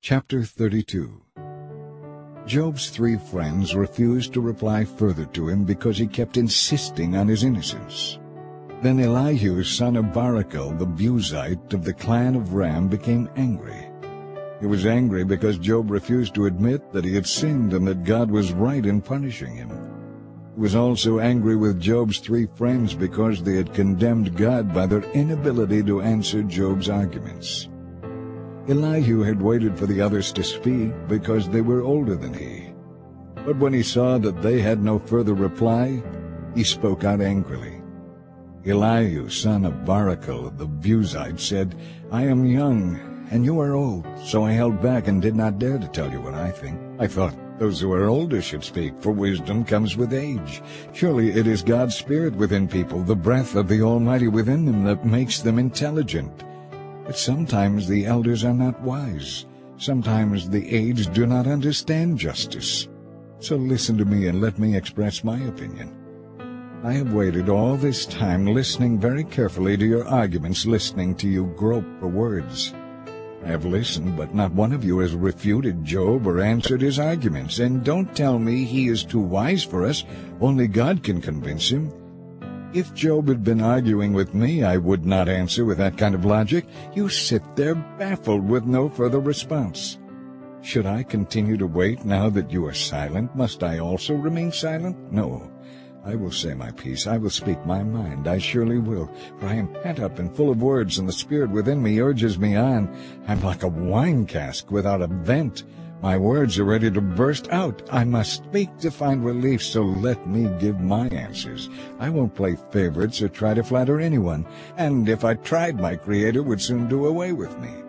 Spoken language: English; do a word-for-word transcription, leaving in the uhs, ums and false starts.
Chapter thirty-two. Job's three friends refused to reply further to him because he kept insisting on his innocence. Then Elihu, son of Barachel, the Buzite of the clan of Ram, became angry. He was angry because Job refused to admit that he had sinned and that God was right in punishing him. He was also angry with Job's three friends because they had condemned God by their inability to answer Job's arguments. Elihu had waited for the others to speak because they were older than he. But when he saw that they had no further reply, he spoke out angrily. Elihu, son of Barachel the Buzite, said, "I am young, and you are old, so I held back and did not dare to tell you what I think. I thought those who are older should speak, for wisdom comes with age. Surely it is God's Spirit within people, the breath of the Almighty within them, that makes them intelligent. But sometimes the elders are not wise. Sometimes the aged do not understand justice. So listen to me and let me express my opinion. I have waited all this time listening very carefully to your arguments, listening to you grope for words. I have listened, but not one of you has refuted Job or answered his arguments. And don't tell me he is too wise for us. Only God can convince him. If Job had been arguing with me, I would not answer with that kind of logic. You sit there baffled with no further response. Should I continue to wait now that you are silent? Must I also remain silent? No. I will say my piece. I will speak my mind. I surely will, for I am pent up and full of words, and the Spirit within me urges me on. I'm like a wine cask without a vent. My words are ready to burst out. I must speak to find relief, so let me give my answers. I won't play favorites or try to flatter anyone, and if I tried, my Creator would soon do away with me.